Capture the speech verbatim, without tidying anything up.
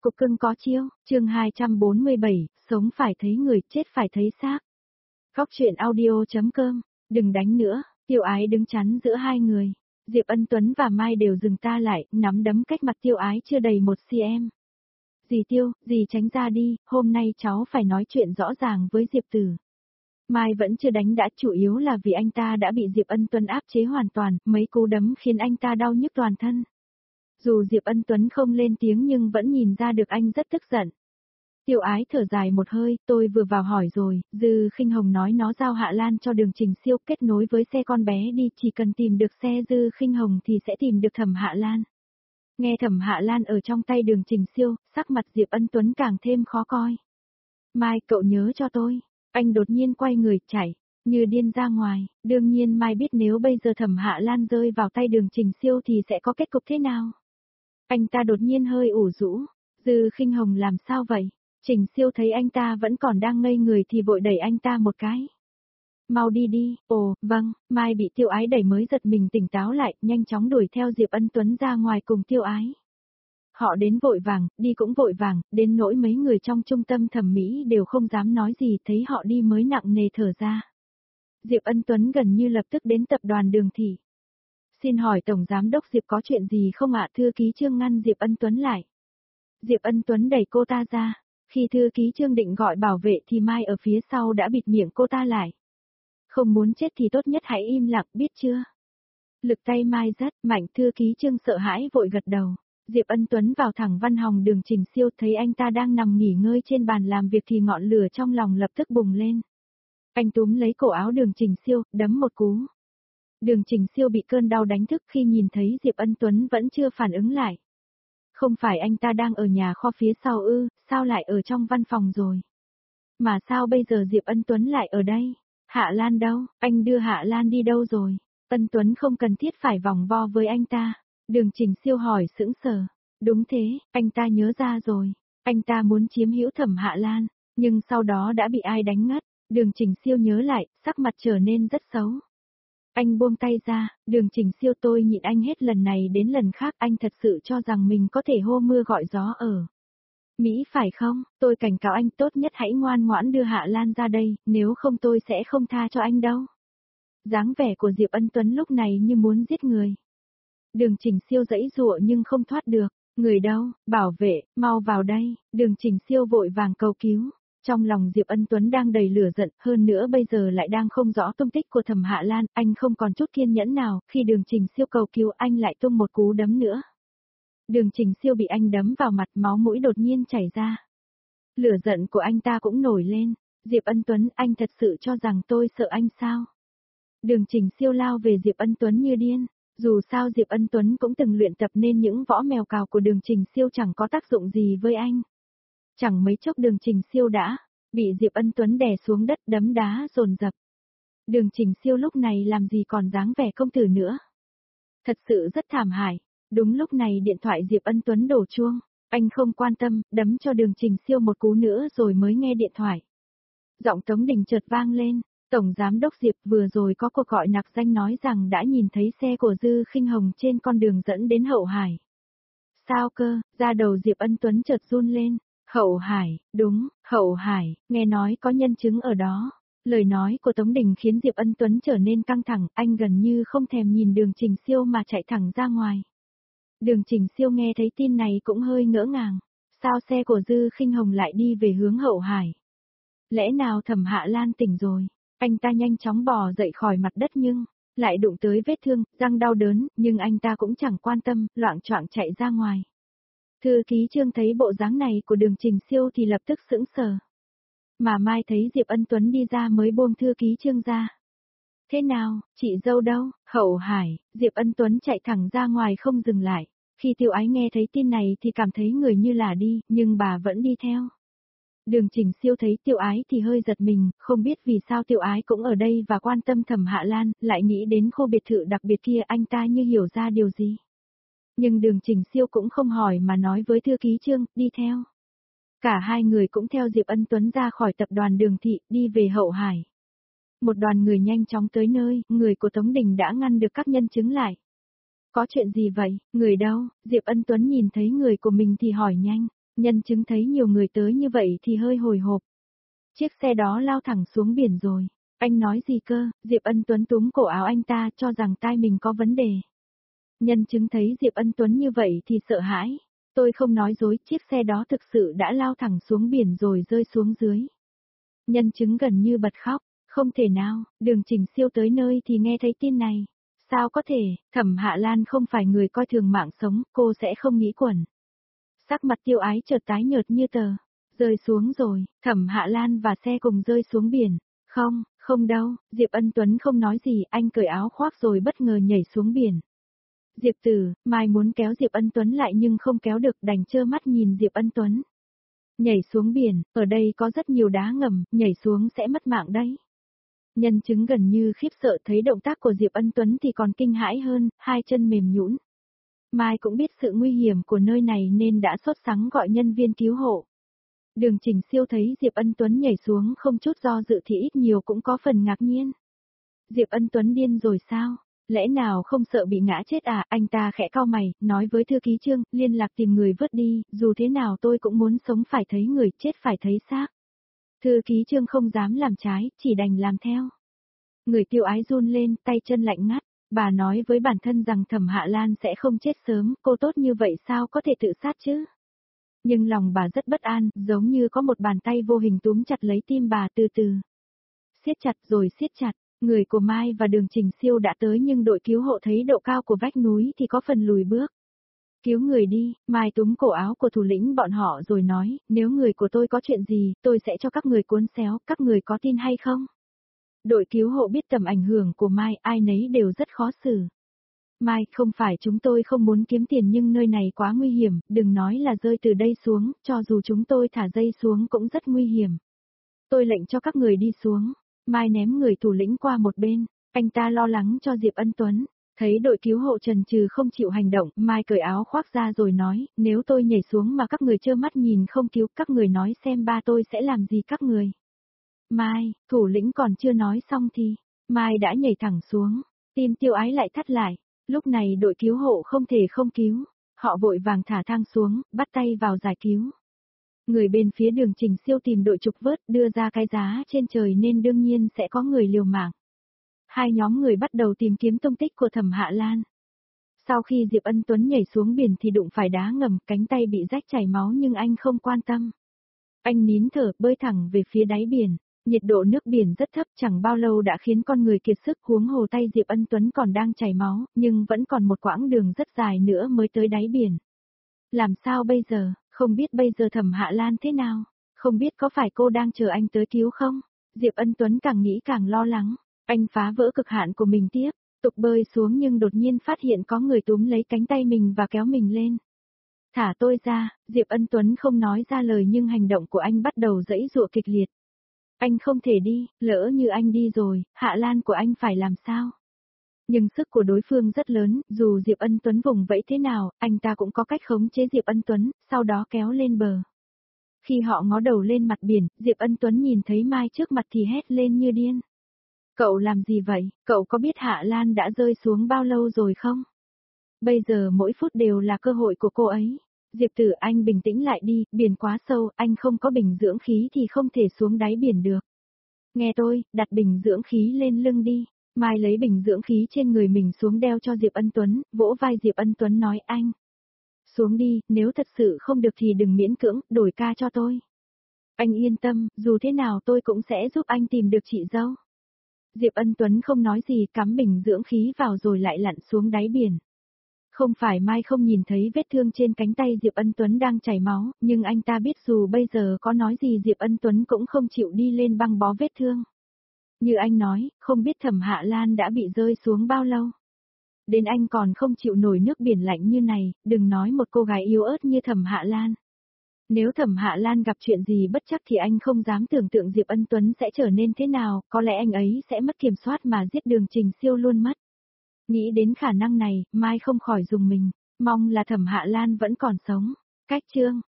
cục cưng có chiêu, chương hai trăm bốn mươi bảy, sống phải thấy người, chết phải thấy xác. Góc truyện audio.com, đừng đánh nữa, Tiêu Ái đứng chắn giữa hai người. Diệp Ân Tuấn và Mai đều dừng ta lại, nắm đấm cách mặt Tiêu Ái chưa đầy một xăng-ti-mét. Dì Tiêu, dì tránh ra đi, hôm nay cháu phải nói chuyện rõ ràng với Diệp Tử. Mai vẫn chưa đánh đã, chủ yếu là vì anh ta đã bị Diệp Ân Tuấn áp chế hoàn toàn, mấy cú đấm khiến anh ta đau nhức toàn thân. Dù Diệp Ân Tuấn không lên tiếng nhưng vẫn nhìn ra được anh rất tức giận. Tiêu Ái thở dài một hơi, tôi vừa vào hỏi rồi, Dư Khinh Hồng nói nó giao Hạ Lan cho Đường Trình Siêu kết nối với xe con bé đi, chỉ cần tìm được xe Dư Khinh Hồng thì sẽ tìm được Thẩm Hạ Lan. Nghe Thẩm Hạ Lan ở trong tay Đường Trình Siêu, sắc mặt Diệp Ân Tuấn càng thêm khó coi. Mai, cậu nhớ cho tôi. Anh đột nhiên quay người chạy, như điên ra ngoài, đương nhiên Mai biết nếu bây giờ Thẩm Hạ Lan rơi vào tay Đường Trình Siêu thì sẽ có kết cục thế nào. Anh ta đột nhiên hơi ủ rũ, Dư Khinh Hồng làm sao vậy? Trình Siêu thấy anh ta vẫn còn đang ngây người thì vội đẩy anh ta một cái. Mau đi đi, ồ, vâng, Mai bị Tiêu Ái đẩy mới giật mình tỉnh táo lại, nhanh chóng đuổi theo Diệp Ân Tuấn ra ngoài cùng Tiêu Ái. Họ đến vội vàng, đi cũng vội vàng, đến nỗi mấy người trong trung tâm thẩm mỹ đều không dám nói gì, thấy họ đi mới nặng nề thở ra. Diệp Ân Tuấn gần như lập tức đến tập đoàn Đường Thị. Xin hỏi Tổng Giám đốc Diệp có chuyện gì không ạ? Thư ký Trương ngăn Diệp Ân Tuấn lại. Diệp Ân Tuấn đẩy cô ta ra, khi thư ký Trương định gọi bảo vệ thì Mai ở phía sau đã bịt miệng cô ta lại. Không muốn chết thì tốt nhất hãy im lặng, biết chưa? Lực tay Mai rất mạnh, thư ký Trương sợ hãi vội gật đầu. Diệp Ân Tuấn vào thẳng văn phòng Đường Trình Siêu, thấy anh ta đang nằm nghỉ ngơi trên bàn làm việc thì ngọn lửa trong lòng lập tức bùng lên. Anh túm lấy cổ áo Đường Trình Siêu, đấm một cú. Đường Trình Siêu bị cơn đau đánh thức khi nhìn thấy Diệp Ân Tuấn vẫn chưa phản ứng lại. Không phải anh ta đang ở nhà kho phía sau ư, sao lại ở trong văn phòng rồi? Mà sao bây giờ Diệp Ân Tuấn lại ở đây? Hạ Lan đâu? Anh đưa Hạ Lan đi đâu rồi? Ân Tuấn không cần thiết phải vòng vo với anh ta. Đường Trình Siêu hỏi sững sờ. Đúng thế, anh ta nhớ ra rồi. Anh ta muốn chiếm hữu Thẩm Hạ Lan, nhưng sau đó đã bị ai đánh ngất. Đường Trình Siêu nhớ lại, sắc mặt trở nên rất xấu. Anh buông tay ra, Đường Trình Siêu, tôi nhịn anh hết lần này đến lần khác, anh thật sự cho rằng mình có thể hô mưa gọi gió ở Mỹ phải không? Tôi cảnh cáo anh tốt nhất hãy ngoan ngoãn đưa Hạ Lan ra đây, nếu không tôi sẽ không tha cho anh đâu. Dáng vẻ của Diệp Ân Tuấn lúc này như muốn giết người. Đường Trình Siêu giãy giụa nhưng không thoát được. Người đâu? Bảo vệ, mau vào đây. Đường Trình Siêu vội vàng cầu cứu. Trong lòng Diệp Ân Tuấn đang đầy lửa giận, hơn nữa bây giờ lại đang không rõ tung tích của Thẩm Hạ Lan, anh không còn chút kiên nhẫn nào, khi Đường Trình Siêu cầu cứu anh lại tung một cú đấm nữa. Đường Trình Siêu bị anh đấm vào mặt, máu mũi đột nhiên chảy ra. Lửa giận của anh ta cũng nổi lên. Diệp Ân Tuấn, anh thật sự cho rằng tôi sợ anh sao? Đường Trình Siêu lao về Diệp Ân Tuấn như điên. Dù sao Diệp Ân Tuấn cũng từng luyện tập nên những võ mèo cào của Đường Trình Siêu chẳng có tác dụng gì với anh. Chẳng mấy chốc Đường Trình Siêu đã bị Diệp Ân Tuấn đè xuống đất, đấm đá dồn dập. Đường Trình Siêu lúc này làm gì còn dáng vẻ công tử nữa. Thật sự rất thảm hại. Đúng lúc này điện thoại Diệp Ân Tuấn đổ chuông. Anh không quan tâm, đấm cho Đường Trình Siêu một cú nữa rồi mới nghe điện thoại. Giọng Tống Đình chợt vang lên. Tổng Giám đốc Diệp, vừa rồi có cuộc gọi nặc danh nói rằng đã nhìn thấy xe của Dư Khinh Hồng trên con đường dẫn đến Hậu Hải. Sao cơ? Da đầu Diệp Ân Tuấn chợt run lên. Hậu Hải, đúng, Hậu Hải, nghe nói có nhân chứng ở đó. Lời nói của Tống Đình khiến Diệp Ân Tuấn trở nên căng thẳng, anh gần như không thèm nhìn Đường Trình Siêu mà chạy thẳng ra ngoài. Đường Trình Siêu nghe thấy tin này cũng hơi ngỡ ngàng. Sao xe của Dư Khinh Hồng lại đi về hướng Hậu Hải? Lẽ nào Thẩm Hạ Lan tỉnh rồi? Anh ta nhanh chóng bò dậy khỏi mặt đất nhưng lại đụng tới vết thương, răng đau đớn, nhưng anh ta cũng chẳng quan tâm, loạng choạng chạy ra ngoài. Thư ký Trương thấy bộ dáng này của Đường Trình Siêu thì lập tức sững sờ. Mà Mai thấy Diệp Ân Tuấn đi ra mới buông thư ký Trương ra. Thế nào, chị dâu đâu? Hậu Hải, Diệp Ân Tuấn chạy thẳng ra ngoài không dừng lại. Khi Tiêu Ái nghe thấy tin này thì cảm thấy người như là đi, nhưng bà vẫn đi theo. Đường Trình Siêu thấy Tiêu Ái thì hơi giật mình, không biết vì sao Tiêu Ái cũng ở đây và quan tâm Thẩm Hạ Lan, lại nghĩ đến khu biệt thự đặc biệt kia, anh ta như hiểu ra điều gì. Nhưng Đường Trình Siêu cũng không hỏi mà nói với thư ký Trương, đi theo. Cả hai người cũng theo Diệp Ân Tuấn ra khỏi tập đoàn Đường Thị, đi về Hậu Hải. Một đoàn người nhanh chóng tới nơi, người của Tống Đình đã ngăn được các nhân chứng lại. Có chuyện gì vậy, người đâu? Diệp Ân Tuấn nhìn thấy người của mình thì hỏi nhanh. Nhân chứng thấy nhiều người tới như vậy thì hơi hồi hộp. Chiếc xe đó lao thẳng xuống biển rồi. Anh nói gì cơ? Diệp Ân Tuấn túm cổ áo anh ta cho rằng tai mình có vấn đề. Nhân chứng thấy Diệp Ân Tuấn như vậy thì sợ hãi. Tôi không nói dối, chiếc xe đó thực sự đã lao thẳng xuống biển rồi rơi xuống dưới. Nhân chứng gần như bật khóc. Không thể nào, Đường Trình Siêu tới nơi thì nghe thấy tin này. Sao có thể, Thẩm Hạ Lan không phải người coi thường mạng sống, cô sẽ không nghĩ quẩn. Sắc mặt Tiêu Ái chợt tái nhợt như tờ. Rơi xuống rồi, Thẩm Hạ Lan và xe cùng rơi xuống biển. Không, không đâu, Diệp Ân Tuấn không nói gì, anh cởi áo khoác rồi bất ngờ nhảy xuống biển. Diệp Tử, Mai muốn kéo Diệp Ân Tuấn lại nhưng không kéo được, đành trơ mắt nhìn Diệp Ân Tuấn nhảy xuống biển, ở đây có rất nhiều đá ngầm, nhảy xuống sẽ mất mạng đấy. Nhân chứng gần như khiếp sợ thấy động tác của Diệp Ân Tuấn thì còn kinh hãi hơn, hai chân mềm nhũn. Mai cũng biết sự nguy hiểm của nơi này nên đã sốt sắng gọi nhân viên cứu hộ. Đường Trình Siêu thấy Diệp Ân Tuấn nhảy xuống không chút do dự thì ít nhiều cũng có phần ngạc nhiên. Diệp Ân Tuấn điên rồi sao? Lẽ nào không sợ bị ngã chết à? Anh ta khẽ cau mày, nói với thư ký Trương, liên lạc tìm người vớt đi, dù thế nào tôi cũng muốn sống phải thấy người, chết phải thấy xác. Thư ký Trương không dám làm trái, chỉ đành làm theo. Người Tiêu Ái run lên, tay chân lạnh ngắt. Bà nói với bản thân rằng Thẩm Hạ Lan sẽ không chết sớm, cô tốt như vậy sao có thể tự sát chứ? Nhưng lòng bà rất bất an, giống như có một bàn tay vô hình túm chặt lấy tim bà từ từ. Siết chặt rồi siết chặt, người của Mai và Đường Trình Siêu đã tới nhưng đội cứu hộ thấy độ cao của vách núi thì có phần lùi bước. Cứu người đi, Mai túm cổ áo của thủ lĩnh bọn họ rồi nói, nếu người của tôi có chuyện gì, tôi sẽ cho các người cuốn xéo, các người có tin hay không? Đội cứu hộ biết tầm ảnh hưởng của Mai, ai nấy đều rất khó xử. Mai, không phải chúng tôi không muốn kiếm tiền nhưng nơi này quá nguy hiểm, đừng nói là rơi từ đây xuống, cho dù chúng tôi thả dây xuống cũng rất nguy hiểm. Tôi lệnh cho các người đi xuống. Mai ném người thủ lĩnh qua một bên, anh ta lo lắng cho Diệp Ân Tuấn. Thấy đội cứu hộ chần chừ không chịu hành động, Mai cởi áo khoác ra rồi nói, nếu tôi nhảy xuống mà các người trơ mắt nhìn không cứu, các người nói xem ba tôi sẽ làm gì các người. Mai, thủ lĩnh còn chưa nói xong thì, Mai đã nhảy thẳng xuống, tim Tiêu Ái lại thắt lại, lúc này đội cứu hộ không thể không cứu, họ vội vàng thả thang xuống, bắt tay vào giải cứu. Người bên phía Đường Trình Siêu tìm đội trục vớt đưa ra cái giá trên trời nên đương nhiên sẽ có người liều mạng. Hai nhóm người bắt đầu tìm kiếm tung tích của Thẩm Hạ Lan. Sau khi Diệp Ân Tuấn nhảy xuống biển thì đụng phải đá ngầm, cánh tay bị rách chảy máu nhưng anh không quan tâm. Anh nín thở, bơi thẳng về phía đáy biển. Nhiệt độ nước biển rất thấp, chẳng bao lâu đã khiến con người kiệt sức, huống hồ tay Diệp Ân Tuấn còn đang chảy máu, nhưng vẫn còn một quãng đường rất dài nữa mới tới đáy biển. Làm sao bây giờ, không biết bây giờ Thẩm Hạ Lan thế nào, không biết có phải cô đang chờ anh tới cứu không? Diệp Ân Tuấn càng nghĩ càng lo lắng, anh phá vỡ cực hạn của mình tiếp, tục bơi xuống nhưng đột nhiên phát hiện có người túm lấy cánh tay mình và kéo mình lên. Thả tôi ra, Diệp Ân Tuấn không nói ra lời nhưng hành động của anh bắt đầu giãy giụa kịch liệt. Anh không thể đi, lỡ như anh đi rồi, Hạ Lan của anh phải làm sao? Nhưng sức của đối phương rất lớn, dù Diệp Ân Tuấn vùng vẫy thế nào, anh ta cũng có cách khống chế Diệp Ân Tuấn, sau đó kéo lên bờ. Khi họ ngó đầu lên mặt biển, Diệp Ân Tuấn nhìn thấy Mai trước mặt thì hét lên như điên. Cậu làm gì vậy? Cậu có biết Hạ Lan đã rơi xuống bao lâu rồi không? Bây giờ mỗi phút đều là cơ hội của cô ấy. Diệp Tử, anh bình tĩnh lại đi, biển quá sâu, anh không có bình dưỡng khí thì không thể xuống đáy biển được. Nghe tôi, đặt bình dưỡng khí lên lưng đi. Mai lấy bình dưỡng khí trên người mình xuống đeo cho Diệp Ân Tuấn, vỗ vai Diệp Ân Tuấn nói anh. Xuống đi, nếu thật sự không được thì đừng miễn cưỡng, đổi ca cho tôi. Anh yên tâm, dù thế nào tôi cũng sẽ giúp anh tìm được chị dâu. Diệp Ân Tuấn không nói gì, cắm bình dưỡng khí vào rồi lại lặn xuống đáy biển. Không phải Mai không nhìn thấy vết thương trên cánh tay Diệp Ân Tuấn đang chảy máu, nhưng anh ta biết dù bây giờ có nói gì Diệp Ân Tuấn cũng không chịu đi lên băng bó vết thương. Như anh nói, không biết Thẩm Hạ Lan đã bị rơi xuống bao lâu. Đến anh còn không chịu nổi nước biển lạnh như này, đừng nói một cô gái yếu ớt như Thẩm Hạ Lan. Nếu Thẩm Hạ Lan gặp chuyện gì bất chắc thì anh không dám tưởng tượng Diệp Ân Tuấn sẽ trở nên thế nào, có lẽ anh ấy sẽ mất kiểm soát mà giết Đường Trình Siêu luôn mất. Nghĩ đến khả năng này, Mai không khỏi rùng mình, mong là Thẩm Hạ Lan vẫn còn sống. Cách chương